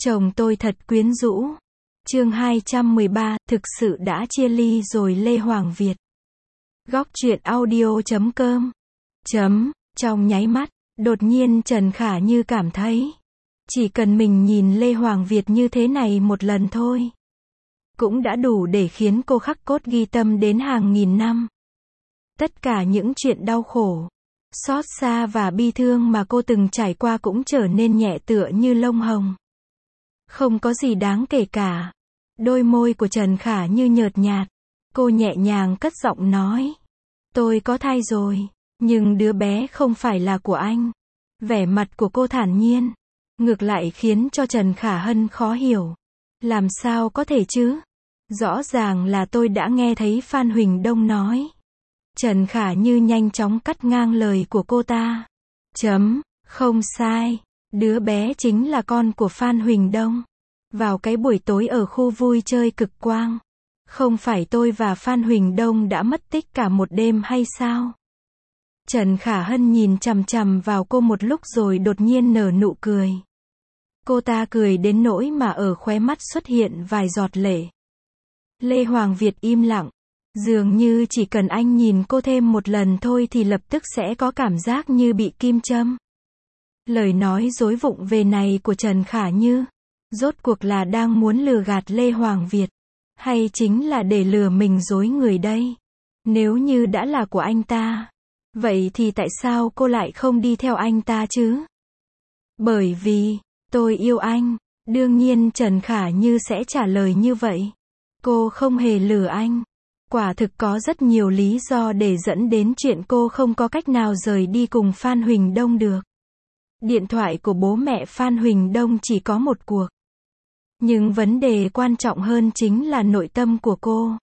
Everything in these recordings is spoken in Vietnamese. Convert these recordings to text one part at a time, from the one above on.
Chồng tôi thật quyến rũ. Chương 213, thực sự đã chia ly rồi Lê Hoàng Việt. Góc truyện audio.com. Trong nháy mắt, đột nhiên Trần Khả Như cảm thấy, chỉ cần mình nhìn Lê Hoàng Việt như thế này một lần thôi, cũng đã đủ để khiến cô khắc cốt ghi tâm đến hàng nghìn năm. Tất cả những chuyện đau khổ, xót xa và bi thương mà cô từng trải qua cũng trở nên nhẹ tựa như lông hồng. Không có gì đáng kể cả. Đôi môi của Trần Khả Như nhợt nhạt. Cô nhẹ nhàng cất giọng nói. Tôi có thai rồi, nhưng đứa bé không phải là của anh. Vẻ mặt của cô thản nhiên, ngược lại khiến cho Trần Khả Hân khó hiểu. Làm sao có thể chứ? Rõ ràng là tôi đã nghe thấy Phan Huỳnh Đông nói. Trần Khả Như nhanh chóng cắt ngang lời của cô ta. Không sai. Đứa bé chính là con của Phan Huỳnh Đông. Vào cái buổi tối ở khu vui chơi Cực Quang, không phải tôi và Phan Huỳnh Đông đã mất tích cả một đêm hay sao? Trần Khả Hân nhìn chằm chằm vào cô một lúc rồi đột nhiên nở nụ cười. Cô ta cười đến nỗi mà ở khóe mắt xuất hiện vài giọt lệ. Lê Hoàng Việt im lặng. Dường như chỉ cần anh nhìn cô thêm một lần thôi thì lập tức sẽ có cảm giác như bị kim châm. Lời nói dối vụng về này của Trần Khả Như, rốt cuộc là đang muốn lừa gạt Lê Hoàng Việt, hay chính là để lừa mình dối người đây? Nếu như đã là của anh ta, vậy thì tại sao cô lại không đi theo anh ta chứ? Bởi vì, tôi yêu anh. Đương nhiên Trần Khả Như sẽ trả lời như vậy. Cô không hề lừa anh. Quả thực có rất nhiều lý do để dẫn đến chuyện cô không có cách nào rời đi cùng Phan Huỳnh Đông được. Điện thoại của bố mẹ Phan Huỳnh Đông chỉ có một cuộc. Nhưng vấn đề quan trọng hơn chính là nội tâm của cô.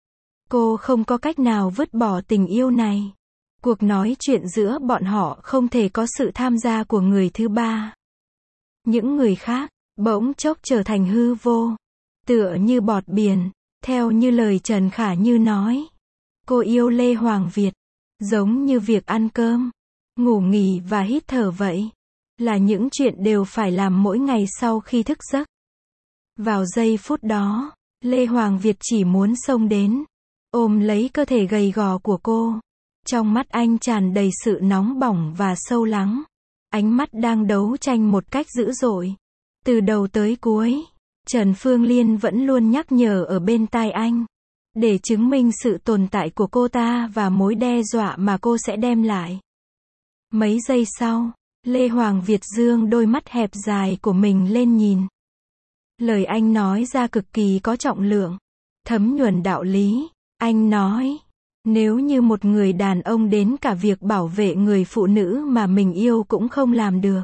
Cô không có cách nào vứt bỏ tình yêu này. Cuộc nói chuyện giữa bọn họ không thể có sự tham gia của người thứ ba. Những người khác, bỗng chốc trở thành hư vô. Tựa như bọt biển, theo như lời Trần Khả Như nói. Cô yêu Lê Hoàng Việt, giống như việc ăn cơm, ngủ nghỉ và hít thở vậy. Là những chuyện đều phải làm mỗi ngày sau khi thức giấc. Vào giây phút đó, Lê Hoàng Việt chỉ muốn xông đến, ôm lấy cơ thể gầy gò của cô. Trong mắt anh tràn đầy sự nóng bỏng và sâu lắng. Ánh mắt đang đấu tranh một cách dữ dội. Từ đầu tới cuối, Trần Phương Liên vẫn luôn nhắc nhở ở bên tai anh, để chứng minh sự tồn tại của cô ta và mối đe dọa mà cô sẽ đem lại. Mấy giây sau, Lê Hoàng Việt dương đôi mắt hẹp dài của mình lên nhìn. Lời anh nói ra cực kỳ có trọng lượng, thấm nhuần đạo lý. Anh nói, nếu như một người đàn ông đến cả việc bảo vệ người phụ nữ mà mình yêu cũng không làm được,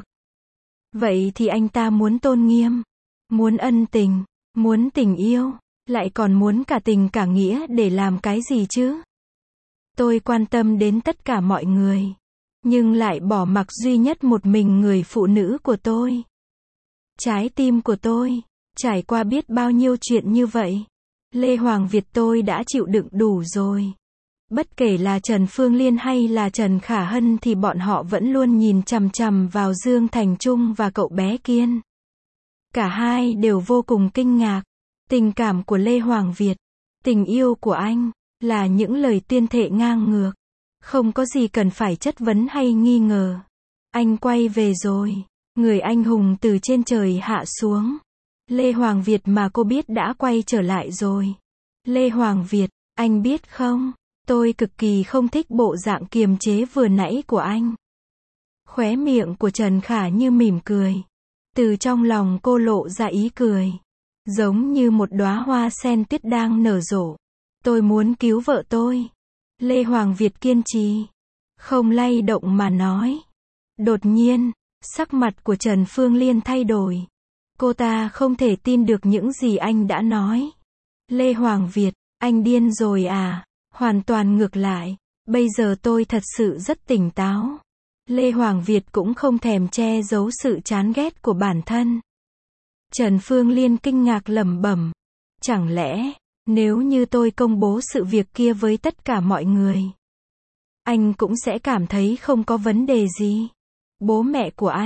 vậy thì anh ta muốn tôn nghiêm, muốn ân tình, muốn tình yêu, lại còn muốn cả tình cả nghĩa để làm cái gì chứ? Tôi quan tâm đến tất cả mọi người, nhưng lại bỏ mặc duy nhất một mình người phụ nữ của tôi. Trái tim của tôi, trải qua biết bao nhiêu chuyện như vậy. Lê Hoàng Việt tôi đã chịu đựng đủ rồi. Bất kể là Trần Phương Liên hay là Trần Khả Hân thì bọn họ vẫn luôn nhìn chằm chằm vào Dương Thành Trung và cậu bé Kiên. Cả hai đều vô cùng kinh ngạc. Tình cảm của Lê Hoàng Việt, tình yêu của anh, là những lời tuyên thệ ngang ngược. Không có gì cần phải chất vấn hay nghi ngờ. Anh quay về rồi. Người anh hùng từ trên trời hạ xuống. Lê Hoàng Việt mà cô biết đã quay trở lại rồi. Lê Hoàng Việt, anh biết không, tôi cực kỳ không thích bộ dạng kiềm chế vừa nãy của anh. Khóe miệng của Trần Khả Như mỉm cười. Từ trong lòng cô lộ ra ý cười, giống như một đóa hoa sen tuyết đang nở rộ. Tôi muốn cứu vợ tôi. Lê Hoàng Việt kiên trì, không lay động mà nói. Đột nhiên, sắc mặt của Trần Phương Liên thay đổi. Cô ta không thể tin được những gì anh đã nói. Lê Hoàng Việt, anh điên rồi à? Hoàn toàn ngược lại. Bây giờ tôi thật sự rất tỉnh táo. Lê Hoàng Việt cũng không thèm che giấu sự chán ghét của bản thân. Trần Phương Liên kinh ngạc lẩm bẩm. Chẳng lẽ, nếu như tôi công bố sự việc kia với tất cả mọi người, anh cũng sẽ cảm thấy không có vấn đề gì? Bố mẹ của anh,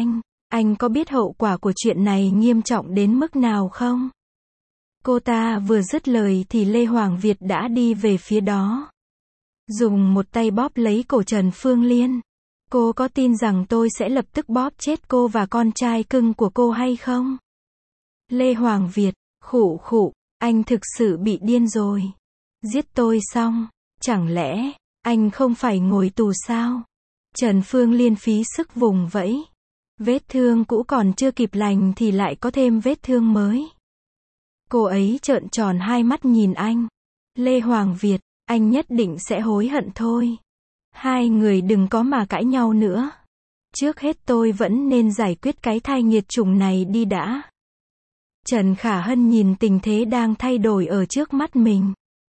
Anh có biết hậu quả của chuyện này nghiêm trọng đến mức nào không? Cô ta vừa dứt lời thì Lê Hoàng Việt đã đi về phía đó. Dùng một tay bóp lấy cổ Trần Phương Liên. Cô có tin rằng tôi sẽ lập tức bóp chết cô và con trai cưng của cô hay không? Lê Hoàng Việt, khụ khụ, anh thực sự bị điên rồi. Giết tôi xong, chẳng lẽ, anh không phải ngồi tù sao? Trần Phương Liên phí sức vùng vẫy. Vết thương cũ còn chưa kịp lành thì lại có thêm vết thương mới. Cô ấy trợn tròn hai mắt nhìn anh. Lê Hoàng Việt, anh nhất định sẽ hối hận thôi. Hai người đừng có mà cãi nhau nữa. Trước hết tôi vẫn nên giải quyết cái thai nghiệt chủng này đi đã. Trần Khả Hân nhìn tình thế đang thay đổi ở trước mắt mình.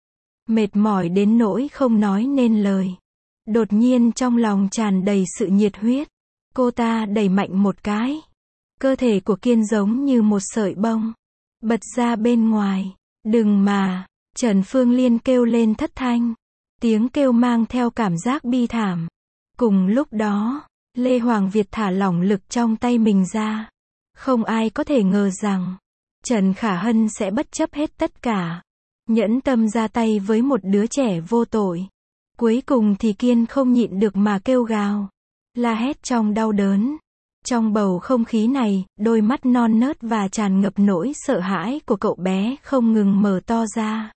Mệt mỏi đến nỗi không nói nên lời. Đột nhiên trong lòng tràn đầy sự nhiệt huyết. Cô ta đẩy mạnh một cái. Cơ thể của Kiên giống như một sợi bông. Bật ra bên ngoài. Đừng mà. Trần Phương Liên kêu lên thất thanh. Tiếng kêu mang theo cảm giác bi thảm. Cùng lúc đó, Lê Hoàng Việt thả lỏng lực trong tay mình ra. Không ai có thể ngờ rằng Trần Khả Hân sẽ bất chấp hết tất cả. Nhẫn tâm ra tay với một đứa trẻ vô tội. Cuối cùng thì Kiên không nhịn được mà kêu gào. La hét trong đau đớn. Trong bầu không khí này, đôi mắt non nớt và tràn ngập nỗi sợ hãi của cậu bé không ngừng mở to ra.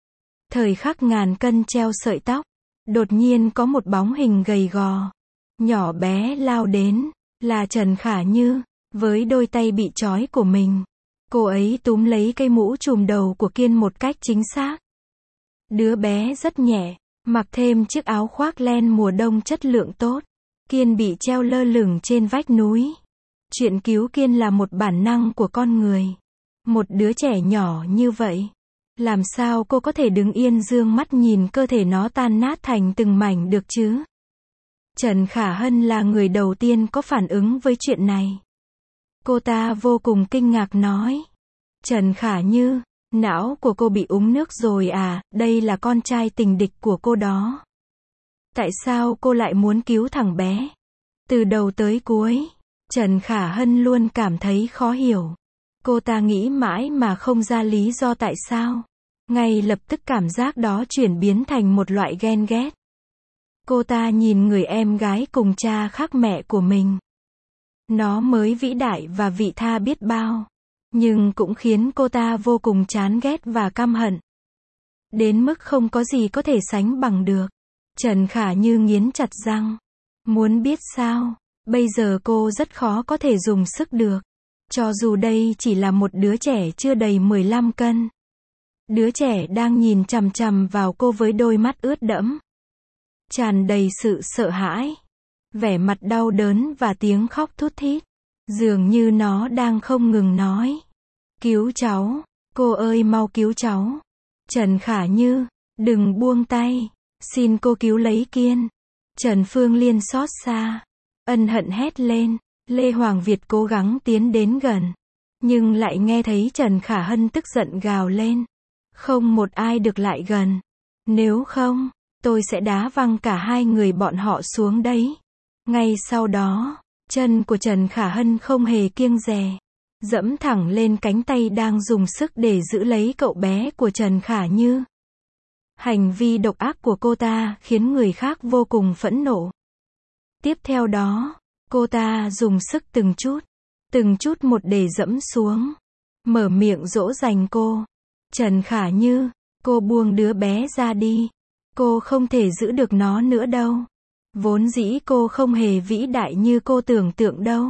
Thời khắc ngàn cân treo sợi tóc. Đột nhiên có một bóng hình gầy gò. Nhỏ bé lao đến. Là Trần Khả Như. Với đôi tay bị trói của mình. Cô ấy túm lấy cây mũ trùm đầu của Kiên một cách chính xác. Đứa bé rất nhẹ. Mặc thêm chiếc áo khoác len mùa đông chất lượng tốt. Kiên bị treo lơ lửng trên vách núi. Chuyện cứu Kiên là một bản năng của con người. Một đứa trẻ nhỏ như vậy. Làm sao cô có thể đứng yên dương mắt nhìn cơ thể nó tan nát thành từng mảnh được chứ? Trần Khả Hân là người đầu tiên có phản ứng với chuyện này. Cô ta vô cùng kinh ngạc nói. Trần Khả Như, não của cô bị úng nước rồi à, đây là con trai tình địch của cô đó. Tại sao cô lại muốn cứu thằng bé? Từ đầu tới cuối, Trần Khả Hân luôn cảm thấy khó hiểu. Cô ta nghĩ mãi mà không ra lý do tại sao. Ngay lập tức cảm giác đó chuyển biến thành một loại ghen ghét. Cô ta nhìn người em gái cùng cha khác mẹ của mình. Nó mới vĩ đại và vị tha biết bao. Nhưng cũng khiến cô ta vô cùng chán ghét và căm hận. Đến mức không có gì có thể sánh bằng được. Trần Khả Như nghiến chặt răng. Muốn biết sao? Bây giờ cô rất khó có thể dùng sức được. Cho dù đây chỉ là một đứa trẻ chưa đầy 15 cân. Đứa trẻ đang nhìn chằm chằm vào cô với đôi mắt ướt đẫm. Tràn đầy sự sợ hãi. Vẻ mặt đau đớn và tiếng khóc thút thít. Dường như nó đang không ngừng nói. Cứu cháu. Cô ơi mau cứu cháu. Trần Khả Như. Đừng buông tay. Xin cô cứu lấy Kiên. Trần Phương Liên xót xa. Ân hận hét lên. Lê Hoàng Việt cố gắng tiến đến gần. Nhưng lại nghe thấy Trần Khả Hân tức giận gào lên. Không một ai được lại gần. Nếu không, tôi sẽ đá văng cả hai người bọn họ xuống đấy. Ngay sau đó, chân của Trần Khả Hân không hề kiêng dè. Dẫm thẳng lên cánh tay đang dùng sức để giữ lấy cậu bé của Trần Khả Như. Hành vi độc ác của cô ta khiến người khác vô cùng phẫn nộ. Tiếp theo đó, cô ta dùng sức từng chút một để dẫm xuống. Mở miệng dỗ dành cô. Trần Khả Như, cô buông đứa bé ra đi. Cô không thể giữ được nó nữa đâu. Vốn dĩ cô không hề vĩ đại như cô tưởng tượng đâu.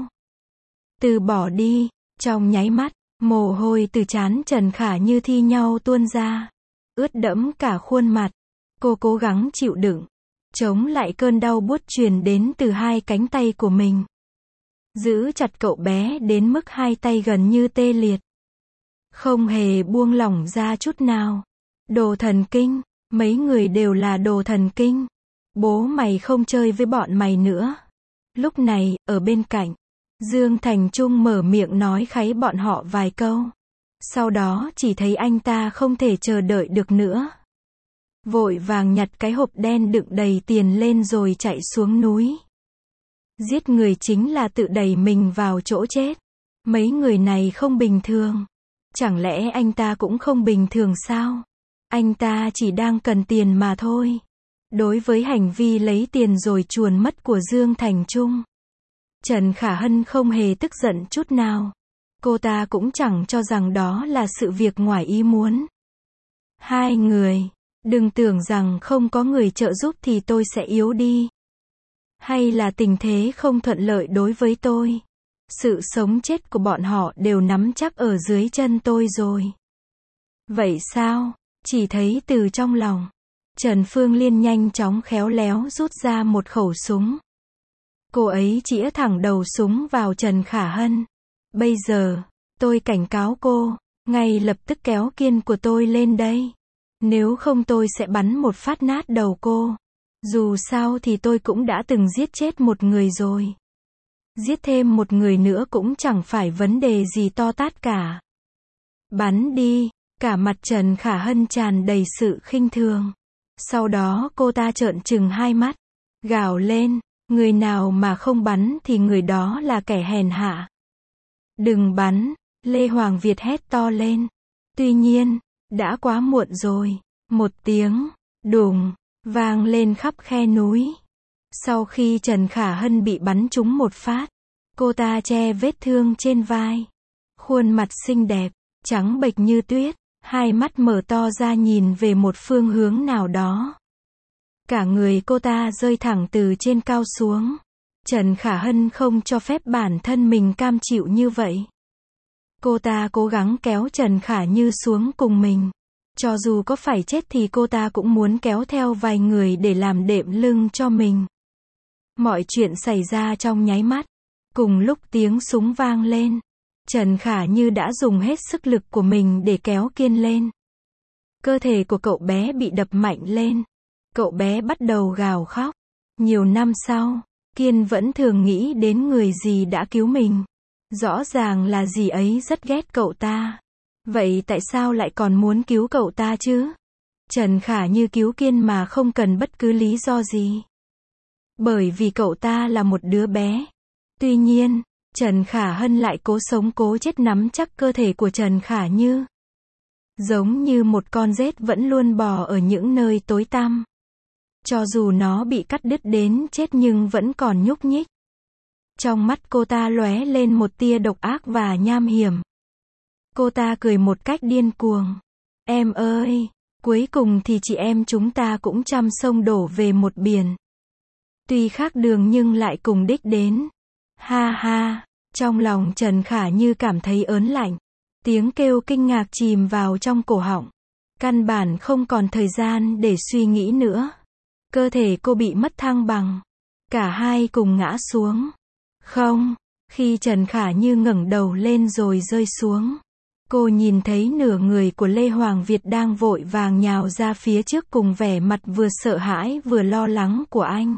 Từ bỏ đi. Trong nháy mắt, mồ hôi từ trán Trần Khả Như thi nhau tuôn ra. Ướt đẫm cả khuôn mặt. Cô cố gắng chịu đựng. Chống lại cơn đau buốt truyền đến từ hai cánh tay của mình. Giữ chặt cậu bé đến mức hai tay gần như tê liệt. Không hề buông lỏng ra chút nào. Đồ thần kinh. Mấy người đều là đồ thần kinh. Bố mày không chơi với bọn mày nữa. Lúc này, ở bên cạnh, Dương Thành Trung mở miệng nói kháy bọn họ vài câu. Sau đó chỉ thấy anh ta không thể chờ đợi được nữa. Vội vàng nhặt cái hộp đen đựng đầy tiền lên rồi chạy xuống núi. Giết người chính là tự đẩy mình vào chỗ chết. Mấy người này không bình thường. Chẳng lẽ anh ta cũng không bình thường sao? Anh ta chỉ đang cần tiền mà thôi. Đối với hành vi lấy tiền rồi chuồn mất của Dương Thành Trung, Trần Khả Hân không hề tức giận chút nào. Cô ta cũng chẳng cho rằng đó là sự việc ngoài ý muốn. Hai người, đừng tưởng rằng không có người trợ giúp thì tôi sẽ yếu đi. Hay là tình thế không thuận lợi đối với tôi. Sự sống chết của bọn họ đều nắm chắc ở dưới chân tôi rồi. Vậy sao? Chỉ thấy từ trong lòng, Trần Phương Liên nhanh chóng khéo léo rút ra một khẩu súng. Cô ấy chĩa thẳng đầu súng vào Trần Khả Hân. Bây giờ, tôi cảnh cáo cô, ngay lập tức kéo kiên của tôi lên đây. Nếu không tôi sẽ bắn một phát nát đầu cô. Dù sao thì tôi cũng đã từng giết chết một người rồi. Giết thêm một người nữa cũng chẳng phải vấn đề gì to tát cả. Bắn đi, cả mặt Trần Khả Hân tràn đầy sự khinh thường. Sau đó cô ta trợn trừng hai mắt, gào lên, người nào mà không bắn thì người đó là kẻ hèn hạ. Đừng bắn, Lê Hoàng Việt hét to lên. Tuy nhiên, đã quá muộn rồi. Một tiếng đùng vang lên khắp khe núi. Sau khi Trần Khả Hân bị bắn trúng một phát, cô ta che vết thương trên vai. Khuôn mặt xinh đẹp, trắng bệch như tuyết, hai mắt mở to ra nhìn về một phương hướng nào đó. Cả người cô ta rơi thẳng từ trên cao xuống. Trần Khả Hân không cho phép bản thân mình cam chịu như vậy. Cô ta cố gắng kéo Trần Khả Như xuống cùng mình. Cho dù có phải chết thì cô ta cũng muốn kéo theo vài người để làm đệm lưng cho mình. Mọi chuyện xảy ra trong nháy mắt. Cùng lúc tiếng súng vang lên, Trần Khả Như đã dùng hết sức lực của mình để kéo Kiên lên. Cơ thể của cậu bé bị đập mạnh lên. Cậu bé bắt đầu gào khóc. Nhiều năm sau, Kiên vẫn thường nghĩ đến người dì đã cứu mình. Rõ ràng là dì ấy rất ghét cậu ta. Vậy tại sao lại còn muốn cứu cậu ta chứ? Trần Khả Như cứu Kiên mà không cần bất cứ lý do gì. Bởi vì cậu ta là một đứa bé. Tuy nhiên, Trần Khả Hân lại cố sống cố chết nắm chắc cơ thể của Trần Khả Như. Giống như một con rết vẫn luôn bò ở những nơi tối tăm. Cho dù nó bị cắt đứt đến chết nhưng vẫn còn nhúc nhích. Trong mắt cô ta lóe lên một tia độc ác và nham hiểm. Cô ta cười một cách điên cuồng. Em ơi, cuối cùng thì chị em chúng ta cũng trăm sông đổ về một biển. Tuy khác đường nhưng lại cùng đích đến. Ha ha, trong lòng Trần Khả Như cảm thấy ớn lạnh. Tiếng kêu kinh ngạc chìm vào trong cổ họng. Căn bản không còn thời gian để suy nghĩ nữa. Cơ thể cô bị mất thăng bằng. Cả hai cùng ngã xuống. Không, khi Trần Khả Như ngẩng đầu lên rồi rơi xuống, cô nhìn thấy nửa người của Lê Hoàng Việt đang vội vàng nhào ra phía trước cùng vẻ mặt vừa sợ hãi vừa lo lắng của anh.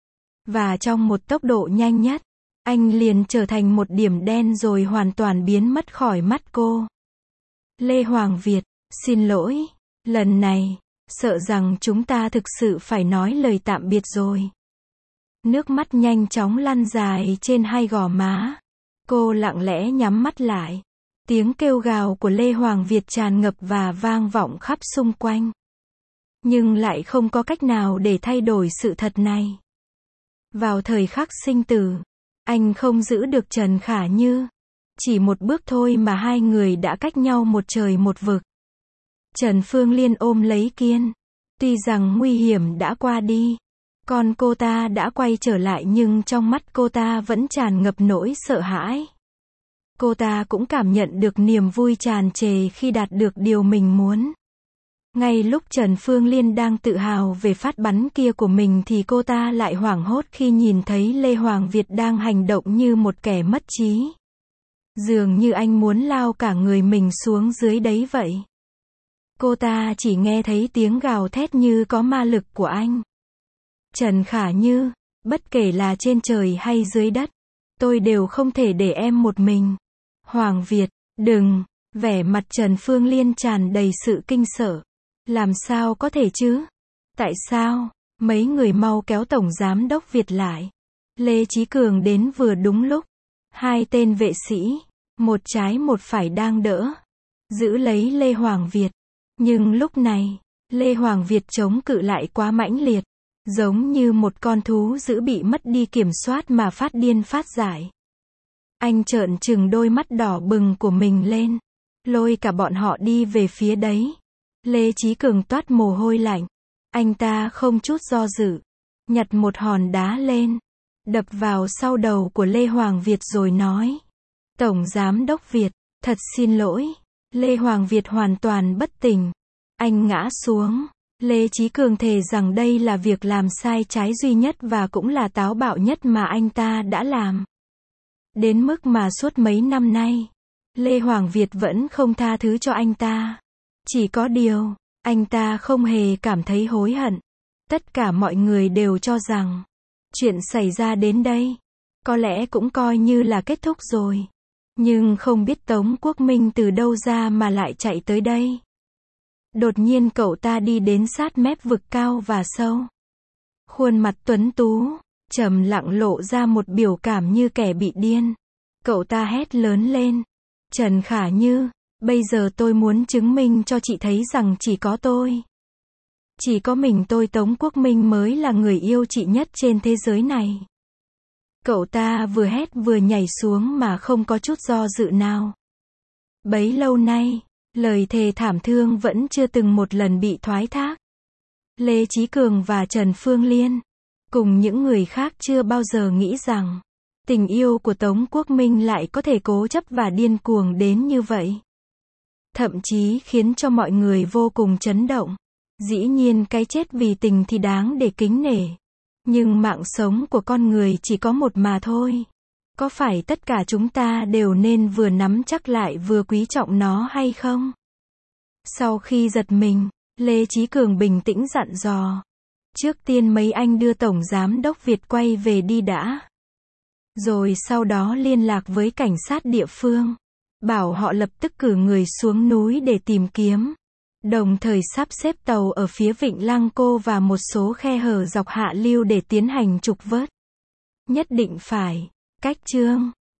Và trong một tốc độ nhanh nhất, anh liền trở thành một điểm đen rồi hoàn toàn biến mất khỏi mắt cô. Lê Hoàng Việt, xin lỗi, lần này, sợ rằng chúng ta thực sự phải nói lời tạm biệt rồi. Nước mắt nhanh chóng lăn dài trên hai gò má. Cô lặng lẽ nhắm mắt lại. Tiếng kêu gào của Lê Hoàng Việt tràn ngập và vang vọng khắp xung quanh. Nhưng lại không có cách nào để thay đổi sự thật này. Vào thời khắc sinh tử, anh không giữ được Trần Khả Như. Chỉ một bước thôi mà hai người đã cách nhau một trời một vực. Trần Phương Liên ôm lấy Kiên. Tuy rằng nguy hiểm đã qua đi, con cô ta đã quay trở lại nhưng trong mắt cô ta vẫn tràn ngập nỗi sợ hãi. Cô ta cũng cảm nhận được niềm vui tràn trề khi đạt được điều mình muốn. Ngay lúc Trần Phương Liên đang tự hào về phát bắn kia của mình thì cô ta lại hoảng hốt khi nhìn thấy Lê Hoàng Việt đang hành động như một kẻ mất trí. Dường như anh muốn lao cả người mình xuống dưới đấy vậy. Cô ta chỉ nghe thấy tiếng gào thét như có ma lực của anh. Trần Khả Như, bất kể là trên trời hay dưới đất, tôi đều không thể để em một mình. Hoàng Việt, đừng, vẻ mặt Trần Phương Liên tràn đầy sự kinh sợ. Làm sao có thể chứ? Tại sao? Mấy người mau kéo Tổng Giám đốc Việt lại. Lê Chí Cường đến vừa đúng lúc. Hai tên vệ sĩ, một trái một phải đang đỡ, giữ lấy Lê Hoàng Việt. Nhưng lúc này, Lê Hoàng Việt chống cự lại quá mãnh liệt, giống như một con thú dữ bị mất đi kiểm soát mà phát điên phát dại. Anh trợn trừng đôi mắt đỏ bừng của mình lên, lôi cả bọn họ đi về phía đấy. Lê Chí Cường toát mồ hôi lạnh. Anh ta không chút do dự, nhặt một hòn đá lên, đập vào sau đầu của Lê Hoàng Việt rồi nói: Tổng Giám đốc Việt, thật xin lỗi. Lê Hoàng Việt hoàn toàn bất tỉnh. Anh ngã xuống. Lê Chí Cường thề rằng đây là việc làm sai trái duy nhất và cũng là táo bạo nhất mà anh ta đã làm. Đến mức mà suốt mấy năm nay, Lê Hoàng Việt vẫn không tha thứ cho anh ta. Chỉ có điều, anh ta không hề cảm thấy hối hận. Tất cả mọi người đều cho rằng, chuyện xảy ra đến đây, có lẽ cũng coi như là kết thúc rồi. Nhưng không biết Tống Quốc Minh từ đâu ra mà lại chạy tới đây. Đột nhiên cậu ta đi đến sát mép vực cao và sâu. Khuôn mặt tuấn tú, trầm lặng lộ ra một biểu cảm như kẻ bị điên. Cậu ta hét lớn lên: Trần Khả Như, bây giờ tôi muốn chứng minh cho chị thấy rằng chỉ có tôi, chỉ có mình tôi Tống Quốc Minh mới là người yêu chị nhất trên thế giới này. Cậu ta vừa hét vừa nhảy xuống mà không có chút do dự nào. Bấy lâu nay, lời thề thảm thương vẫn chưa từng một lần bị thoái thác. Lê Chí Cường và Trần Phương Liên, cùng những người khác chưa bao giờ nghĩ rằng, tình yêu của Tống Quốc Minh lại có thể cố chấp và điên cuồng đến như vậy. Thậm chí khiến cho mọi người vô cùng chấn động. Dĩ nhiên cái chết vì tình thì đáng để kính nể. Nhưng mạng sống của con người chỉ có một mà thôi. Có phải tất cả chúng ta đều nên vừa nắm chắc lại vừa quý trọng nó hay không? Sau khi giật mình, Lê Chí Cường bình tĩnh dặn dò. Trước tiên mấy anh đưa Tổng Giám đốc Việt quay về đi đã. Rồi sau đó liên lạc với cảnh sát địa phương. Bảo họ lập tức cử người xuống núi để tìm kiếm. Đồng thời sắp xếp tàu ở phía vịnh Lăng Cô và một số khe hở dọc hạ lưu để tiến hành trục vớt. Nhất định phải. Cách chương